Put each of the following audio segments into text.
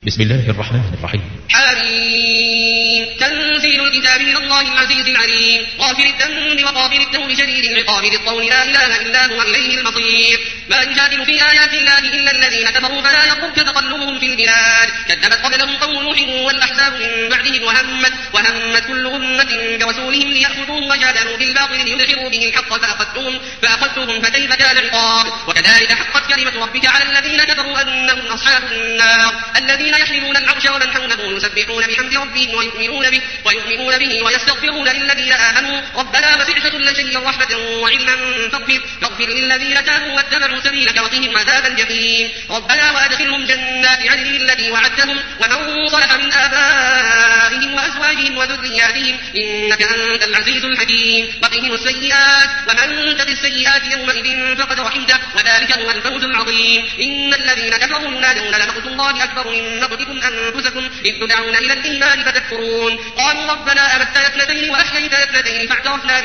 بسم الله الرحمن الرحيم. حميم. تنزيل الكتاب من الله العزيز العليم غافر الذنب وقابل التوب شديد العقاب ذي الطول لا إله إلا هو إليه المصير. ما يجادل في آيات الله إلا الذين كفروا فلا يغرك تقلبهم في البلاد. كذبت قبلهم قوم نوح والأحزاب من بعدهم وهمت كل أمة برسولهم ليأخذوه وجادلوا بالباطل ليدحضوا به الحق فأخذتهم فكيف كان عقاب. وكذلك حقت كلمة ربك على الذين كفروا أنهم أصحاب النار الذين يحملون العرش ومن حوله يسبحون بحمد ربهم ويؤمنون به ويستغفرون للذين آمنوا ربنا وسعت كل شيء رحمة وعلما فاغفر للذين تابوا واتبعوا سبيلك وقهم عذاب الجحيم. ربنا وأدخلهم جنات عدن التي وعدتهم ومن صلح من آبائهم وأزواجهم وذرياتهم إنك أنت العزيز الحكيم. وقهم السيئات ومن تق السيئات يومئذ فقد رحمته وذلك هو الفوز العظيم. إن الذين كفروا ينادون لمقت الله أكبر من مقتكم أنفسكم إذ تدعون إلى الإيمان فتكفرون. قالوا ربنا أمتنا اثنتين وأحييتنا اثنتين فاعترفنا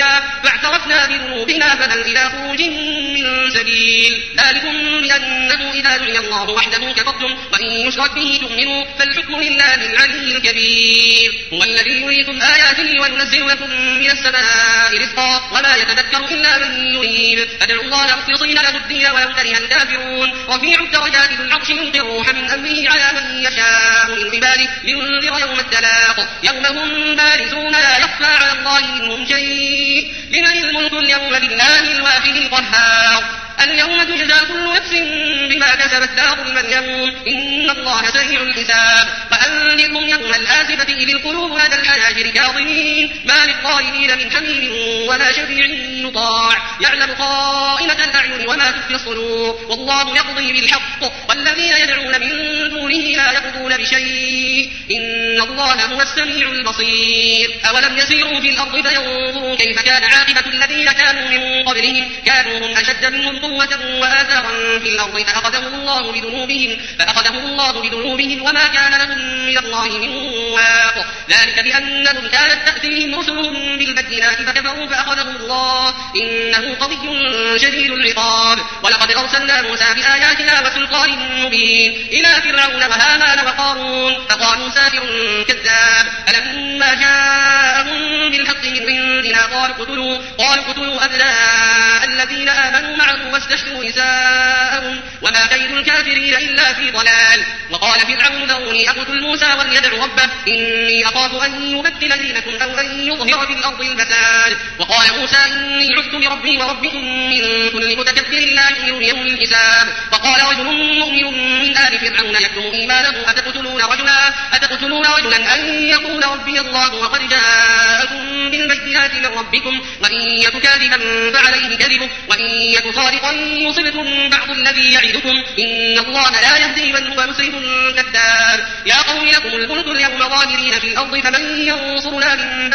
بذنوبنا فهل إلى خروج من سبيل. ذلكم بأنه إذا دعي الله وحده كفرتم وإن يشرك به تؤمنوا فالحكم لله العلي الكبير. هو الذي يريكم آياته وينزل لكم من السماء رزقا وما يتذكر إلا من يريد. فادعوا الله مخلصين له الدين ولو كره الكافرون. رفيع الدرجات ذو العرش يلقي الروح من أمره على من يشاء من عباده لينذر يوم التلاق يوم هم بارزون لا يخفى على الله منهم شيء. لمن الملك اليوم لله الواحد القهار. اليوم تجزى كل نفس بما كسبت لا ظلم اليوم إن الله سريع الحساب. وأنذرهم يوم الآزفة إذ القلوب لدى الحناجر كاظمين ما للظالمين من حميم ولا شفيع يطاع يعلم خائنة الأعين وما تخفي الصدور. والله يقضي بالحق والذين يدعون من دونه لا يقضون بشيء إن الله هو السميع البصير. أولم يسيروا في الأرض فينظروا كيف كان عاقبة الذين كانوا من قبلهم كانوا هم أشد منهم قوة وآثارا في الأرض فأخذهم الله بذنوبهم وما كان لهم من الله من واق. ذلك بأنهم كانت تأتيهم رسلهم بالبينات فكفروا فأخذهم الله إنه قوي شديد العقاب. ولقد أرسلنا موسى بآياتنا وسلطان مبين إلى فرعون وهامان وقارون فقالوا ساحر كذاب. فلما جاءهم بالحق من عندنا قالوا اقتلوا أبناء الذين آمنوا معه واستحيوا نساءهم وما كيد الكافرين إلا في ضلال. وقال فرعون ذروني أقتل موسى وليدع ربه إني أخاف أن يبدل دينكم أو أن يظهر في الأرض الفساد. وقال موسى إني عذت بربي وربكم من كل متكبر لا يؤمن بيوم الحساب. وقال رجل مؤمن من آل فرعون يكتم إيمانه أتقتلون رجلا أن يقول ربي الله وقد جاءكم بالبينات من ربكم وإن يك كاذبا فعليه كذبه وإن يك صادقا يصبكم بعض الذي يعدكم إن الله لا يهدي من هو مسرف كذاب. يا قوم لكم الملك اليوم ظاهرين في الأرض فمن ينصرنا من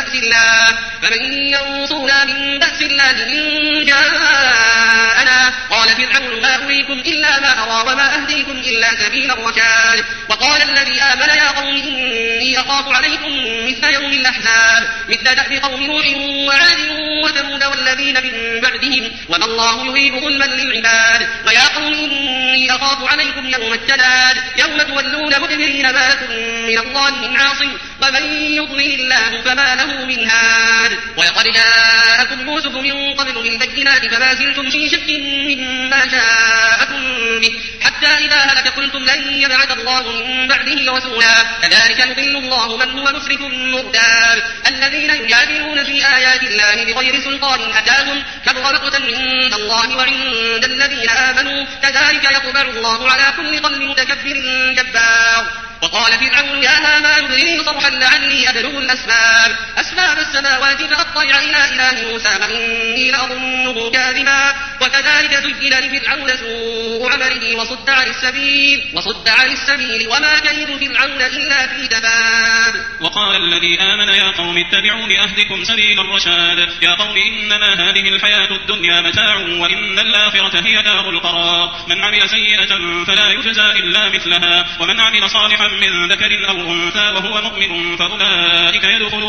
بأس الله إن جاءنا. قال فرعون ما أريكم إلا ما أرى وما أهديكم إلا سبيل الرشاد. وقال الذي آمن يا قوم إني أخاف عليكم مثل يوم الأحزاب مثل دأب قوم نوح وعاد وثمود والذين من بعدهم وما الله يريد ظلما للعباد. ويا قوم إني أخاف عليكم يوم التناد يوم تولون مدبرين ما لكم من الله من عاصم ومن يضلل الله فما له من هاد. ولقد جاءكم يوسف من قبل بالبينات فما زلتم في شك مما جاءكم به حتى إذا هلك قلتم لن يبعث الله من بعده رسولا. كذلك يضل الله من هو مسرف مرتاب. الذين يجادلون في آيات الله بغير سلطان أتاهم كبر مقتا عند الله وعند الذين آمنوا كذلك يطبع الله على كل قلب متكبر جبار. وقال فرعون يا هامان ابن لي صرحا لعلي أبلغ أسباب السماوات فأطلع إلى إله موسى وإني لأظنه كاذبا. وكذلك زين لفرعون سوء عمله وصد عن السبيل وما كيد فرعون إلا في تباب. وقال الذي آمن يا قوم اتبعون أهدكم سبيل الرشاد. يا قوم إنما هذه الحياة الدنيا متاع وإن الآخرة هي دار القرار. من عمل سيئة فلا يجزى إلا مثلها ومن عمل صالحا من ذكر أو أنثى وهو مؤمن فأولئك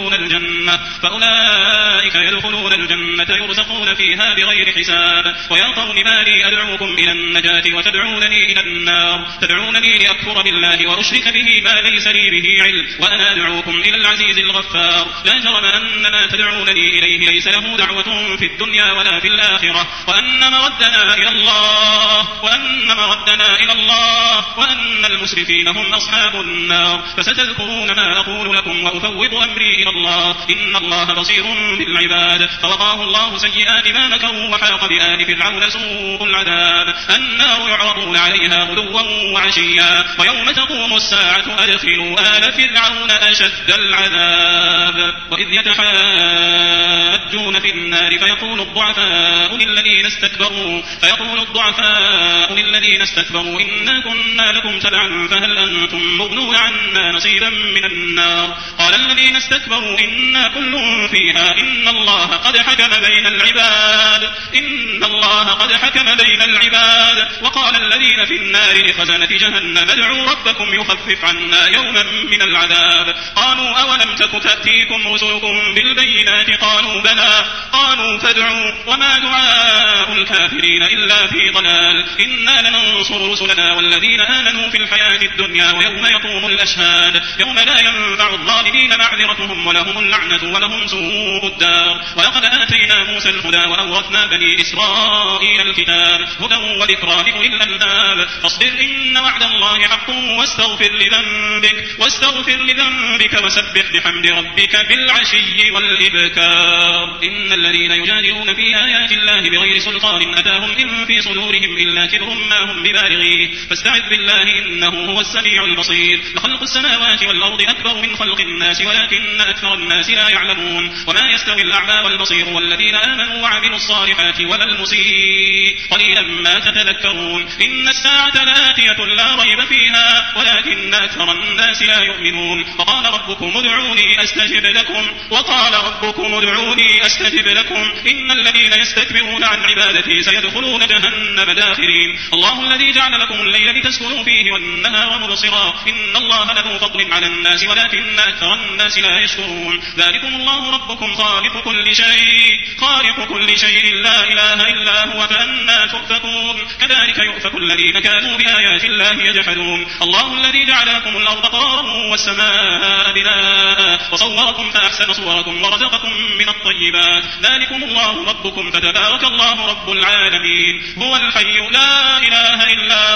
يدخلون الجنة يرزقون فيها بغير حساب. ويا قوم ما لي أدعوكم إلى النجاة وتدعونني إلى النار؟ تدعونني لأكفر بالله وأشرك به ما ليس لي به علم وأنا أدعوكم إلى العزيز الغفار. لا جرم أن ما تدعونني إليه ليس له دعوة في الدنيا ولا في الآخرة وأن مردنا إلى الله وأن المسرفين هم أصحاب النار. فستذكرون ما أقول لكم وأفوض أمري إلى الله إن الله بصير بالعباد. فوقاه الله سيئات ما مكروا وحاق بآل فرعون سوء العذاب. النار يعرضون عليها غدوا وعشيا ويوم تقوم الساعة أدخلوا آل فرعون أشد العذاب. وإذ يتحاجون في النار فيقول الضعفاء للذين استكبروا إنا كنا لكم تبعا فهل أنتم مغنون عنا نصيبا من النار؟ قال الذين استكبروا إنا كل فيها إن الله قد حكم بين العباد. وقال الذين في النار لخزنة جهنم ادعوا ربكم يخفف عنا يوما من العذاب. قالوا أولم تك تأتيكم رسلكم بالبينات؟ قالوا بلى. قالوا فادعوا وما دعاء الكافرين إلا في ضلال. إنا لننصر رسلنا والذين آمنوا في الحياة الدنيا ويوم يقوم الأشهاد يوم لا ينفع الظالمين معذرتهم ولهم اللعنة ولهم سوء الدار. ولقد آتينا موسى الهدى وأورثنا بني إسرائيل الكتاب هدى وذكرى لأولي الألباب. فاصبر إن وعد الله حق واستغفر لذنبك وسبح بحمد ربك بالعشي والإبكار. إن الذين يجادلون في آيات الله بغير سلطان أتاهم إن في صدورهم إلا كبر ما هم ببالغيه فاستعذ بالله إنه هو السميع البصير. لخلق السماوات والأرض أكبر من خلق الناس ولكن أكثر الناس لا يعلمون. وما يستوي الأعمى والبصير والذين آمنوا وعملوا الصالحات ولا المسيء قليلا ما تتذكرون. إن الساعة لآتية لا ريب فيها ولكن أكثر الناس لا يؤمنون. وقال ربكم ادعوني أستجب لكم إن الذين يستكبرون عن عبادتي سيدخلون جهنم داخرين. الله الذي جعل لكم الليل لتسكنوا فيه والنهار مبصرا إن الله له فضل على الناس ولكن أكثر الناس لا يشكرون. ذلكم الله ربكم خالق كل شيء لا إله إلا هو فأنى تؤفكون. كذلك يؤفك الذين كانوا بآيات الله يجحدون. الله الذي جعل لكم الأرض قرارا والسماء بناء وصوركم فأحسن صوركم ورزقكم من الطيبات. ذلكم الله ربكم فتبارك الله رب العالمين. هو الحي لا إله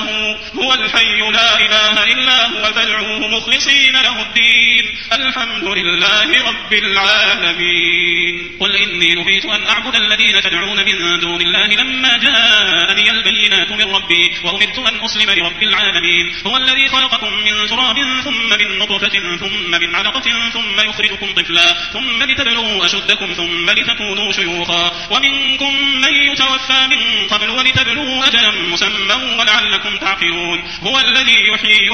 إلا هو فادعوه مخلصين له الدين الحمد لله رب العالمين. قل إني نهيت أن أعبد الذين تدعون من دون الله لما جاءني البينات من ربي وأمرت أن أسلم لرب العالمين. هو الذي خلقكم من تراب ثم من نطفة ثم من علقة ثم يخرجكم طفلا ثم لتبلغوا أشدكم ثم لتكونوا شيوخا ومنكم من يتوفى من قبل ولتبلغوا أجلا مسمى ولعلكم تعقلون. هو الذي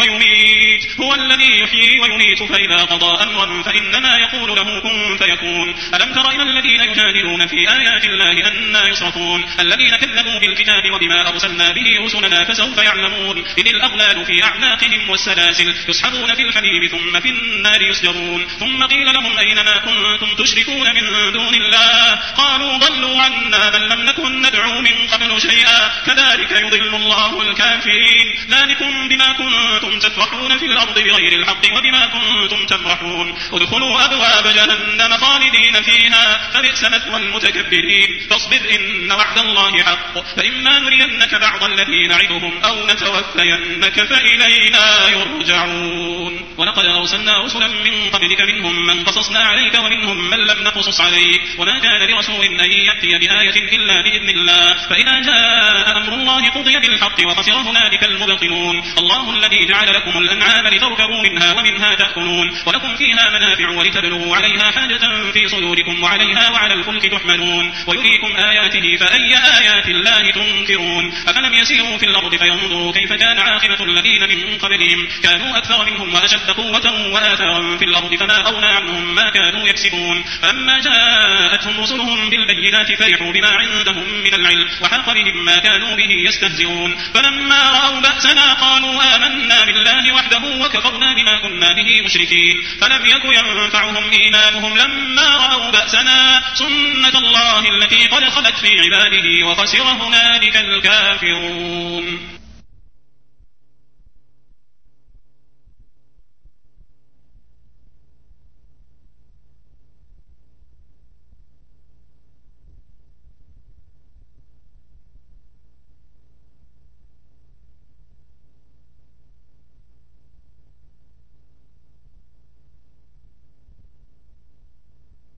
يحيي ويميت فإذا قضى أمرا فإنما يقول له كن فيكون. ألم تر إلى الذين يجادلون في آيات الله أنى يصرفون الذين كذبوا بالكتاب وبما أرسلنا به رسلنا فسوف يعلمون. إذ الأغلال في أعناقهم والسلاسل يسحبون في الحميم ثم في النار يسجرون. ثم قيل لهم أين ما كنتم تشركون من دون الله قالوا ضلوا عنا بل لم نكن ندعو من قبل شيئا كذلك يضل الله الكافرين. ذلكم بما كنتم تفرحون في الأرض بغير الحق وبما كنتم تمرحون. ادخلوا أبواب جهنم خالدين فيها فبئس مثوى المتكبرين. فاصبر إن وعد الله حق فإما نرينك بعض الذي نعدهم أو نتوفينك فإلينا يرجعون. ولقد أرسلنا رسلا من قبلك منهم من قصصنا عليك ومنهم من لم نقصص عليك وما كان لرسول أن يأتي بآية إلا بإذن الله فإذا جاء أمر الله قضي بالحق وخسر هنالك المبطلون. الله الذي جعل لكم الأنعام لتركبوا منها ومنها تأكلون ولكم فيها منافع ولتبلغوا عليها حاجة في صدوركم وعليها وعلى الفلك تحملون ويريكم آياته فأي آيات الله تنكرون. أفلم يسيروا في الأرض فينظروا كيف كان عاقبة الذين من قبلهم كانوا أكثر منهم وأشد أشد قوة وآثارا في الأرض فما أغنى عنهم ما كانوا يكسبون. فلما جاءتهم رسلهم بالبينات فرحوا بما عندهم من العلم وحاق بهم ما كانوا به يستهزئون. فلما رأوا بأسنا قالوا آمنا بالله وحده وكفرنا بما كنا به مشركين. فلم يك ينفعهم إيمانهم لما رأوا بأسنا سنة الله التي قد خلت في عباده وخسر هنالك الكافرون.